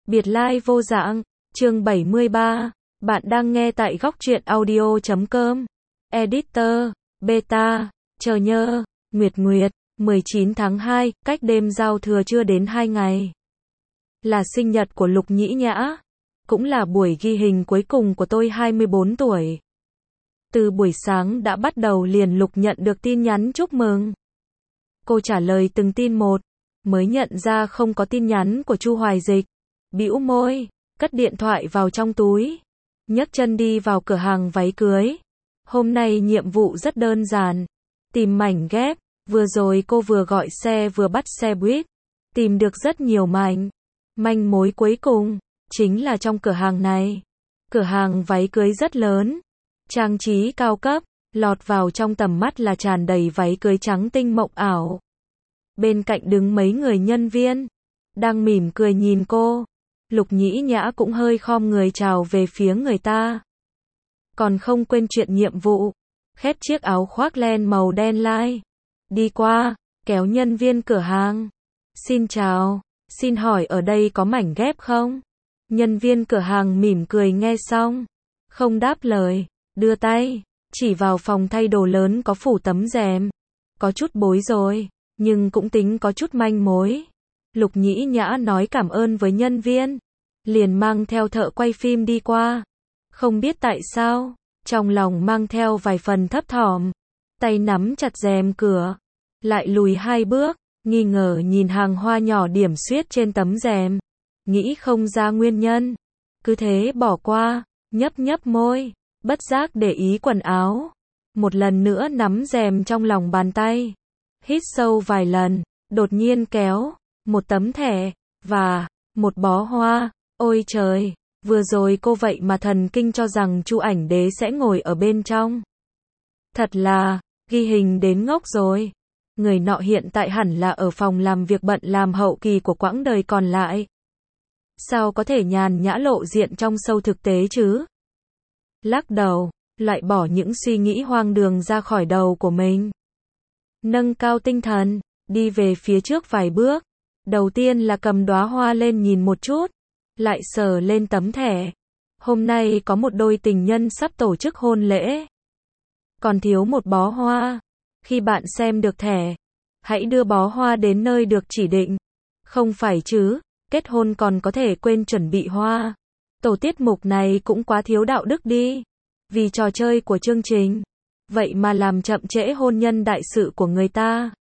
Biệt lai vô dạng, chương 73, bạn đang nghe tại góc truyện audio.com. Editor, Beta, chờ nhơ, Nguyệt Nguyệt, 19 tháng 2, cách đêm giao thừa chưa đến 2 ngày. Là sinh nhật của Lục Nhĩ Nhã, cũng là buổi ghi hình cuối cùng của tôi 24 tuổi. Từ buổi sáng đã bắt đầu liền Lục nhận được tin nhắn chúc mừng. Cô trả lời từng tin một, mới nhận ra không có tin nhắn của Chu Hoài Dịch. Bĩu môi, cất điện thoại vào trong túi, nhấc chân đi vào cửa hàng váy cưới. Hôm nay nhiệm vụ rất đơn giản, tìm mảnh ghép. Vừa rồi cô vừa gọi xe vừa bắt xe buýt, tìm được rất nhiều manh mối cuối cùng, chính là trong cửa hàng này. Cửa hàng váy cưới rất lớn, trang trí cao cấp, lọt vào trong tầm mắt là tràn đầy váy cưới trắng tinh mộng ảo. Bên cạnh đứng mấy người nhân viên, đang mỉm cười nhìn cô. Lục Nhĩ Nhã cũng hơi khom người chào về phía người ta. Còn không quên chuyện nhiệm vụ, khép chiếc áo khoác len màu đen lai. Đi qua, kéo nhân viên cửa hàng. Xin chào, xin hỏi ở đây có mảnh ghép không? Nhân viên cửa hàng mỉm cười nghe xong, không đáp lời, đưa tay, chỉ vào phòng thay đồ lớn có phủ tấm rèm. Có chút bối rối, nhưng cũng tính có chút manh mối. Lục Nhĩ Nhã nói cảm ơn với nhân viên, liền mang theo thợ quay phim đi qua. Không biết tại sao, trong lòng mang theo vài phần thấp thỏm, tay nắm chặt rèm cửa, lại lùi 2 bước, nghi ngờ nhìn hàng hoa nhỏ điểm xuyết trên tấm rèm, nghĩ không ra nguyên nhân, cứ thế bỏ qua, nhấp môi, bất giác để ý quần áo, một lần nữa nắm rèm trong lòng bàn tay, hít sâu vài lần, đột nhiên kéo một tấm thẻ và một bó hoa. Ôi trời, vừa rồi cô vậy mà thần kinh cho rằng Chu Ảnh Đế sẽ ngồi ở bên trong. Thật là ghi hình đến ngốc rồi. Người nọ hiện tại hẳn là ở phòng làm việc bận làm hậu kỳ của quãng đời còn lại. Sao có thể nhàn nhã lộ diện trong show thực tế chứ? Lắc đầu, loại bỏ những suy nghĩ hoang đường ra khỏi đầu của mình. Nâng cao tinh thần, đi về phía trước vài bước. Đầu tiên là cầm đóa hoa lên nhìn một chút, lại sờ lên tấm thẻ. Hôm nay có một đôi tình nhân sắp tổ chức hôn lễ. Còn thiếu một bó hoa. Khi bạn xem được thẻ, hãy đưa bó hoa đến nơi được chỉ định. Không phải chứ, kết hôn còn có thể quên chuẩn bị hoa. Tổ tiết mục này cũng quá thiếu đạo đức đi. Vì trò chơi của chương trình, vậy mà làm chậm trễ hôn nhân đại sự của người ta.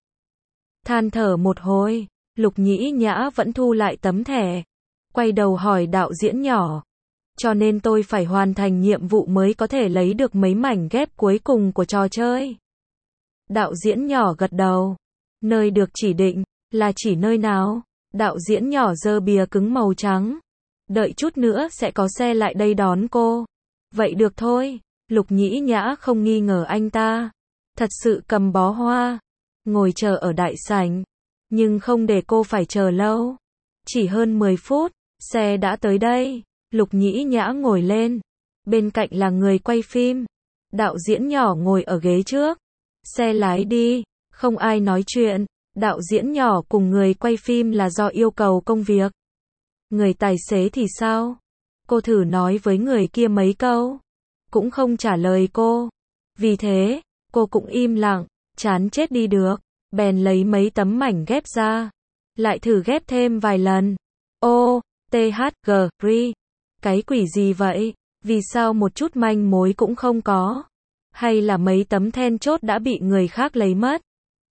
Than thở một hồi, Lục Nhĩ Nhã vẫn thu lại tấm thẻ, quay đầu hỏi đạo diễn nhỏ. Cho nên tôi phải hoàn thành nhiệm vụ mới có thể lấy được mấy mảnh ghép cuối cùng của trò chơi. Đạo diễn nhỏ gật đầu. Nơi được chỉ định, là chỉ nơi nào? Đạo diễn nhỏ giơ bìa cứng màu trắng. Đợi chút nữa sẽ có xe lại đây đón cô. Vậy được thôi. Lục Nhĩ Nhã không nghi ngờ anh ta. Thật sự cầm bó hoa, ngồi chờ ở đại sảnh. Nhưng không để cô phải chờ lâu. Chỉ hơn 10 phút, xe đã tới đây. Lục Nhĩ Nhã ngồi lên. Bên cạnh là người quay phim. Đạo diễn nhỏ ngồi ở ghế trước. Xe lái đi, không ai nói chuyện. Đạo diễn nhỏ cùng người quay phim là do yêu cầu công việc. Người tài xế thì sao? Cô thử nói với người kia mấy câu, cũng không trả lời cô. Vì thế, cô cũng im lặng, chán chết đi được. Bèn lấy mấy tấm mảnh ghép ra, lại thử ghép thêm vài lần. Ô, THG, RI. Cái quỷ gì vậy? Vì sao một chút manh mối cũng không có? Hay là mấy tấm then chốt đã bị người khác lấy mất?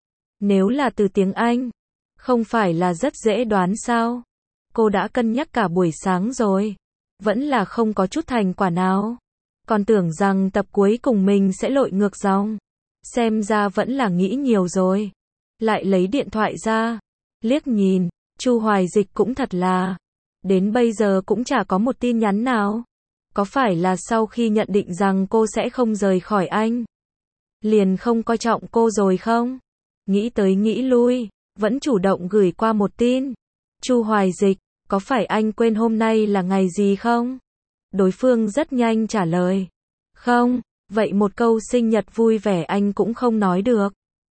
Nếu là từ tiếng Anh, không phải là rất dễ đoán sao? Cô đã cân nhắc cả buổi sáng rồi, vẫn là không có chút thành quả nào. Còn tưởng rằng tập cuối cùng mình sẽ lội ngược dòng. Xem ra vẫn là nghĩ nhiều rồi. Lại lấy điện thoại ra, liếc nhìn, Chu Hoài Dịch cũng thật là, đến bây giờ cũng chả có một tin nhắn nào. Có phải là sau khi nhận định rằng cô sẽ không rời khỏi anh, liền không coi trọng cô rồi không? Nghĩ tới nghĩ lui, vẫn chủ động gửi qua một tin. Chu Hoài Dịch, có phải anh quên hôm nay là ngày gì không? Đối phương rất nhanh trả lời. Không, vậy một câu sinh nhật vui vẻ anh cũng không nói được.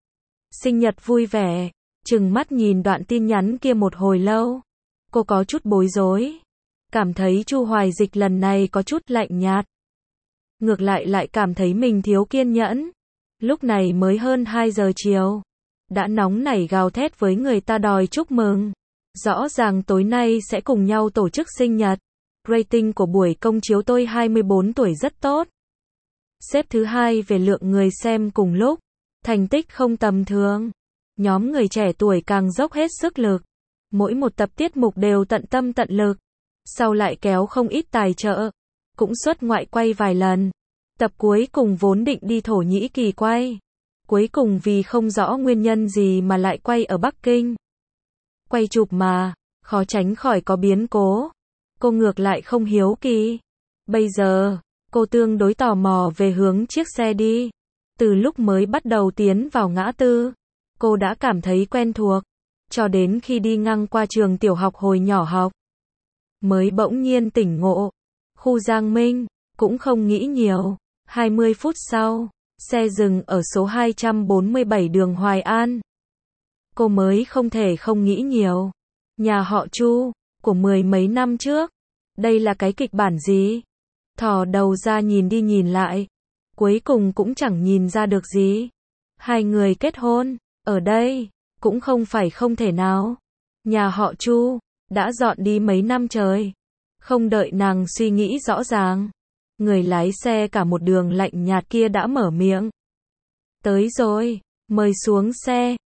Sinh nhật vui vẻ, trừng mắt nhìn đoạn tin nhắn kia một hồi lâu. Cô có chút bối rối. cảm thấy Chu Hoài Dịch lần này có chút lạnh nhạt. Ngược lại cảm thấy mình thiếu kiên nhẫn. Lúc này mới hơn 2 giờ chiều. Đã nóng nảy gào thét với người ta đòi chúc mừng. Rõ ràng tối nay sẽ cùng nhau tổ chức sinh nhật. Rating của buổi công chiếu tôi 24 tuổi rất tốt. Xếp thứ 2 về lượng người xem cùng lúc. Thành tích không tầm thường. Nhóm người trẻ tuổi càng dốc hết sức lực. Mỗi một tập tiết mục đều tận tâm tận lực. Sau lại kéo không ít tài trợ. Cũng xuất ngoại quay vài lần. Tập cuối cùng vốn định đi Thổ Nhĩ Kỳ quay. Cuối cùng vì không rõ nguyên nhân gì mà lại quay ở Bắc Kinh. Quay chụp mà, khó tránh khỏi có biến cố. Cô ngược lại không hiếu kỳ. Bây giờ, cô tương đối tò mò về hướng chiếc xe đi. Từ lúc mới bắt đầu tiến vào ngã tư, cô đã cảm thấy quen thuộc. Cho đến khi đi ngang qua trường tiểu học hồi nhỏ học, mới bỗng nhiên tỉnh ngộ. Khu Giang Minh, cũng không nghĩ nhiều. 20 phút sau, xe dừng ở số 247 đường Hoài An. Cô mới không thể không nghĩ nhiều. Nhà họ Chu, của 10 mấy năm trước. Đây là cái kịch bản gì? Thò đầu ra nhìn đi nhìn lại. Cuối cùng cũng chẳng nhìn ra được gì. Hai người kết hôn, ở đây, cũng không phải không thể nào. Nhà họ Chu, đã dọn đi mấy năm trời. Không đợi nàng suy nghĩ rõ ràng. Người lái xe cả một đường lạnh nhạt kia đã mở miệng. Tới rồi, mời xuống xe.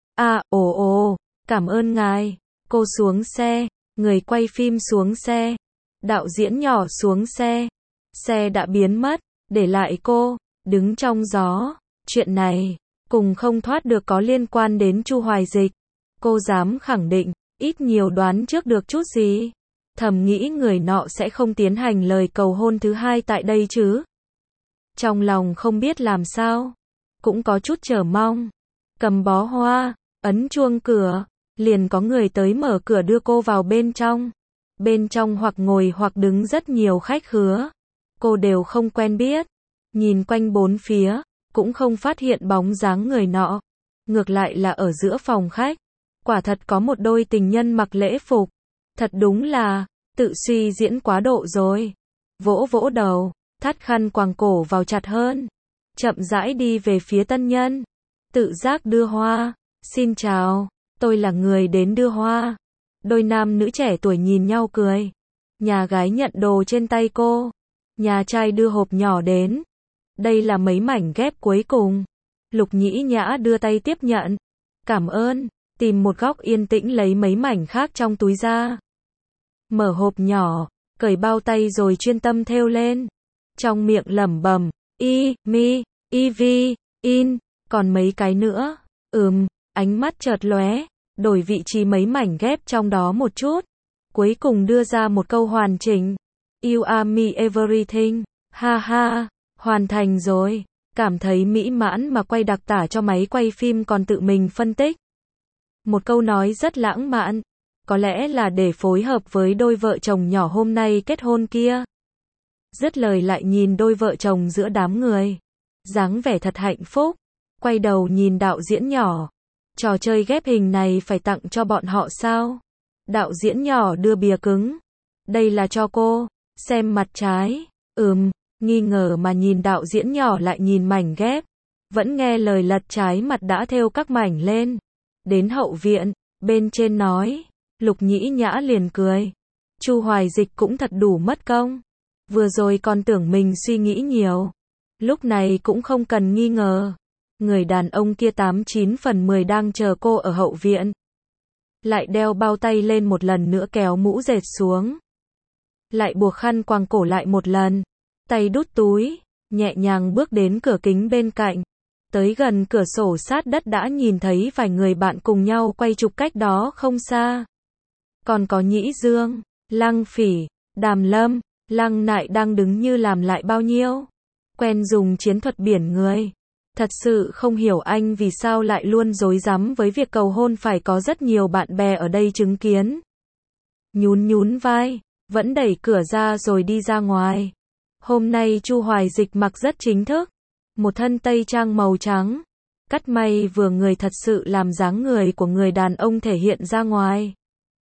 Ồ, cảm ơn ngài. Cô xuống xe, người quay phim xuống xe. Đạo diễn nhỏ xuống xe. Xe đã biến mất, để lại cô, đứng trong gió. Chuyện này, cùng không thoát được có liên quan đến Chu Hoài Dịch. Cô dám khẳng định, ít nhiều đoán trước được chút gì. Thầm nghĩ người nọ sẽ không tiến hành lời cầu hôn thứ hai tại đây chứ. Trong lòng không biết làm sao. Cũng có chút chờ mong. Cầm bó hoa, ấn chuông cửa. Liền có người tới mở cửa đưa cô vào bên trong. Bên trong hoặc ngồi hoặc đứng rất nhiều khách khứa. Cô đều không quen biết. Nhìn quanh bốn phía, cũng không phát hiện bóng dáng người nọ. Ngược lại là ở giữa phòng khách. Quả thật có một đôi tình nhân mặc lễ phục. Thật đúng là, tự suy diễn quá độ rồi. Vỗ đầu, thắt khăn quàng cổ vào chặt hơn. Chậm rãi đi về phía tân nhân. Tự giác đưa hoa. Xin chào, tôi là người đến đưa hoa. Đôi nam nữ trẻ tuổi nhìn nhau cười. Nhà gái nhận đồ trên tay cô. Nhà trai đưa hộp nhỏ đến. Đây là mấy mảnh ghép cuối cùng. Lục Nhĩ Nhã đưa tay tiếp nhận. Cảm ơn. Tìm một góc yên tĩnh lấy mấy mảnh khác trong túi ra. Mở hộp nhỏ, cởi bao tay rồi chuyên tâm thêu lên. Trong miệng lẩm bẩm, in, còn mấy cái nữa. Ánh mắt chợt lóe, đổi vị trí mấy mảnh ghép trong đó một chút. Cuối cùng đưa ra một câu hoàn chỉnh. You are me everything. Ha, hoàn thành rồi. Cảm thấy mỹ mãn mà quay đặc tả cho máy quay phim còn tự mình phân tích. Một câu nói rất lãng mạn. Có lẽ là để phối hợp với đôi vợ chồng nhỏ hôm nay kết hôn kia. Dứt lời lại nhìn đôi vợ chồng giữa đám người. Dáng vẻ thật hạnh phúc. Quay đầu nhìn đạo diễn nhỏ. Trò chơi ghép hình này phải tặng cho bọn họ sao? Đạo diễn nhỏ đưa bìa cứng. Đây là cho cô. Xem mặt trái. Nghi ngờ mà nhìn đạo diễn nhỏ lại nhìn mảnh ghép. Vẫn nghe lời lật trái mặt đã thêu các mảnh lên. Đến hậu viện, bên trên nói. Lục Nhĩ Nhã liền cười. Chu Hoài Dịch cũng thật đủ mất công. Vừa rồi còn tưởng mình suy nghĩ nhiều. Lúc này cũng không cần nghi ngờ. Người đàn ông kia 89 phần 10 đang chờ cô ở hậu viện. Lại đeo bao tay lên một lần nữa kéo mũ dệt xuống. Lại buộc khăn quàng cổ lại một lần. Tay đút túi, nhẹ nhàng bước đến cửa kính bên cạnh. Tới gần cửa sổ sát đất đã nhìn thấy vài người bạn cùng nhau quay chụp cách đó không xa. Còn có Nhĩ Dương, Lăng Phỉ, Đàm Lâm, Lăng Nại đang đứng như làm lại bao nhiêu. Quen dùng chiến thuật biển người. Thật sự không hiểu anh vì sao lại luôn rối rắm với việc cầu hôn phải có rất nhiều bạn bè ở đây chứng kiến. Nhún vai, vẫn đẩy cửa ra rồi đi ra ngoài. Hôm nay Chu Hoài Dịch mặc rất chính thức. Một thân tây trang màu trắng. Cắt may vừa người thật sự làm dáng người của người đàn ông thể hiện ra ngoài.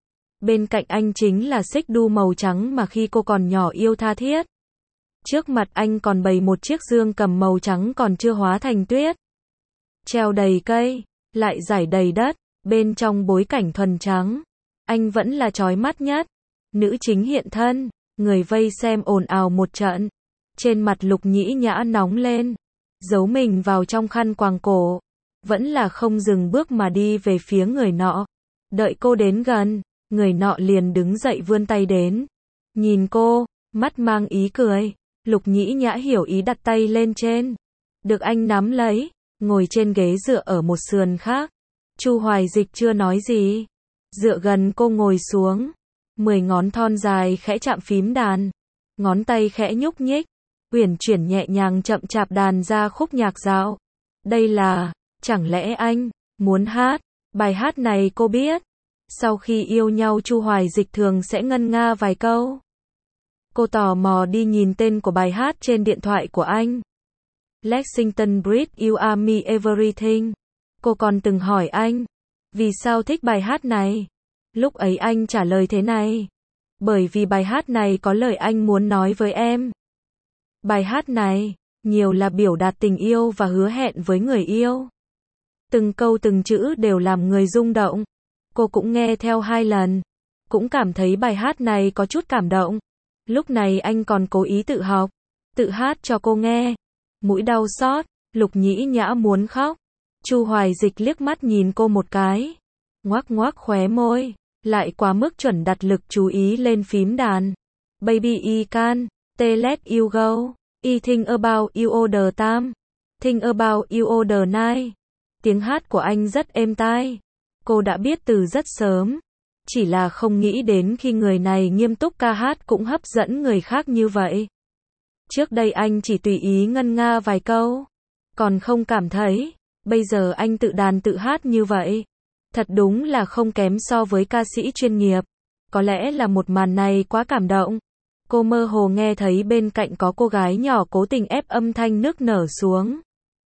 Bên cạnh anh chính là xích đu màu trắng mà khi cô còn nhỏ yêu tha thiết. Trước mặt anh còn bày một chiếc dương cầm màu trắng còn chưa hóa thành tuyết. Treo đầy cây, lại rải đầy đất, bên trong bối cảnh thuần trắng. Anh vẫn là chói mắt nhất. Nữ chính hiện thân, người vây xem ồn ào một trận. Trên mặt Lục Nhĩ Nhã nóng lên, giấu mình vào trong khăn quàng cổ. Vẫn là không dừng bước mà đi về phía người nọ. Đợi cô đến gần, người nọ liền đứng dậy vươn tay đến. Nhìn cô, mắt mang ý cười. Lục Nhĩ Nhã hiểu ý đặt tay lên trên. Được anh nắm lấy, ngồi trên ghế dựa ở một sườn khác. Chu Hoài Dịch chưa nói gì. Dựa gần cô ngồi xuống. 10 ngón thon dài khẽ chạm phím đàn. Ngón tay khẽ nhúc nhích. Uyển chuyển nhẹ nhàng chậm chạp đàn ra khúc nhạc dạo. Đây là, chẳng lẽ anh muốn hát? Bài hát này cô biết. Sau khi yêu nhau Chu Hoài Dịch thường sẽ ngân nga vài câu. Cô tò mò đi nhìn tên của bài hát trên điện thoại của anh. Lexington Bridge, You Are Me Everything. Cô còn từng hỏi anh, vì sao thích bài hát này? Lúc ấy anh trả lời thế này. Bởi vì bài hát này có lời anh muốn nói với em. Bài hát này, nhiều là biểu đạt tình yêu và hứa hẹn với người yêu. Từng câu từng chữ đều làm người rung động. Cô cũng nghe theo 2 lần. Cũng cảm thấy bài hát này có chút cảm động. Lúc này anh còn cố ý tự học, tự hát cho cô nghe. Mũi đau xót, Lục Nhĩ Nhã muốn khóc. Chu Hoài Dịch liếc mắt nhìn cô một cái. Ngoác ngoác khóe môi, lại quá mức chuẩn đặt lực chú ý lên phím đàn. Baby I can, let you go. I think about you all the time. Think about you all the night. Tiếng hát của anh rất êm tai. Cô đã biết từ rất sớm. Chỉ là không nghĩ đến khi người này nghiêm túc ca hát cũng hấp dẫn người khác như vậy. Trước đây anh chỉ tùy ý ngân nga vài câu. Còn không cảm thấy. Bây giờ anh tự đàn tự hát như vậy. Thật đúng là không kém so với ca sĩ chuyên nghiệp. Có lẽ là một màn này quá cảm động. Cô mơ hồ nghe thấy bên cạnh có cô gái nhỏ cố tình ép âm thanh nức nở xuống.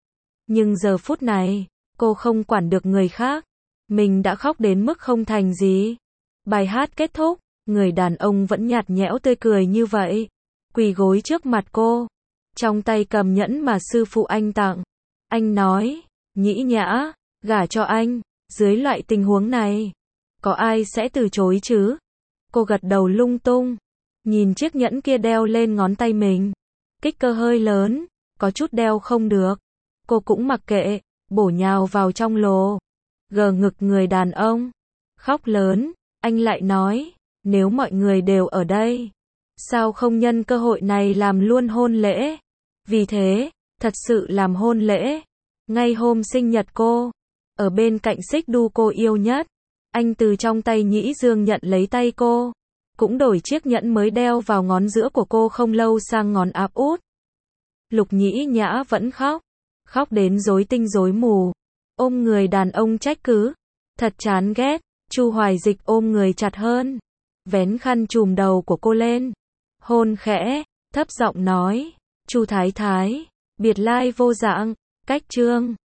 Nhưng giờ phút này, cô không quản được người khác. Mình đã khóc đến mức không thành gì. Bài hát kết thúc, người đàn ông vẫn nhạt nhẽo tươi cười như vậy. Quỳ gối trước mặt cô. Trong tay cầm nhẫn mà sư phụ anh tặng. Anh nói, Nhĩ Nhã, gả cho anh. Dưới loại tình huống này, có ai sẽ từ chối chứ? Cô gật đầu lung tung. Nhìn chiếc nhẫn kia đeo lên ngón tay mình. Kích cỡ hơi lớn, có chút đeo không được. Cô cũng mặc kệ, bổ nhào vào trong lồ. Gờ ngực người đàn ông. Khóc lớn, anh lại nói, nếu mọi người đều ở đây, sao không nhân cơ hội này làm luôn hôn lễ? Vì thế, thật sự làm hôn lễ. Ngay hôm sinh nhật cô, ở bên cạnh xích đu cô yêu nhất, anh từ trong tay Nhĩ Dương nhận lấy tay cô. Cũng đổi chiếc nhẫn mới đeo vào ngón giữa của cô không lâu sang ngón áp út. Lục Nhĩ Nhã vẫn khóc. Khóc đến rối tinh rối mù. Ôm người đàn ông trách cứ. Thật chán ghét. Chu Hoài Dịch ôm người chặt hơn. Vén khăn trùm đầu của cô lên. Hôn khẽ, thấp giọng nói. Chu Thái Thái, biệt lai vô dạng, cách chương.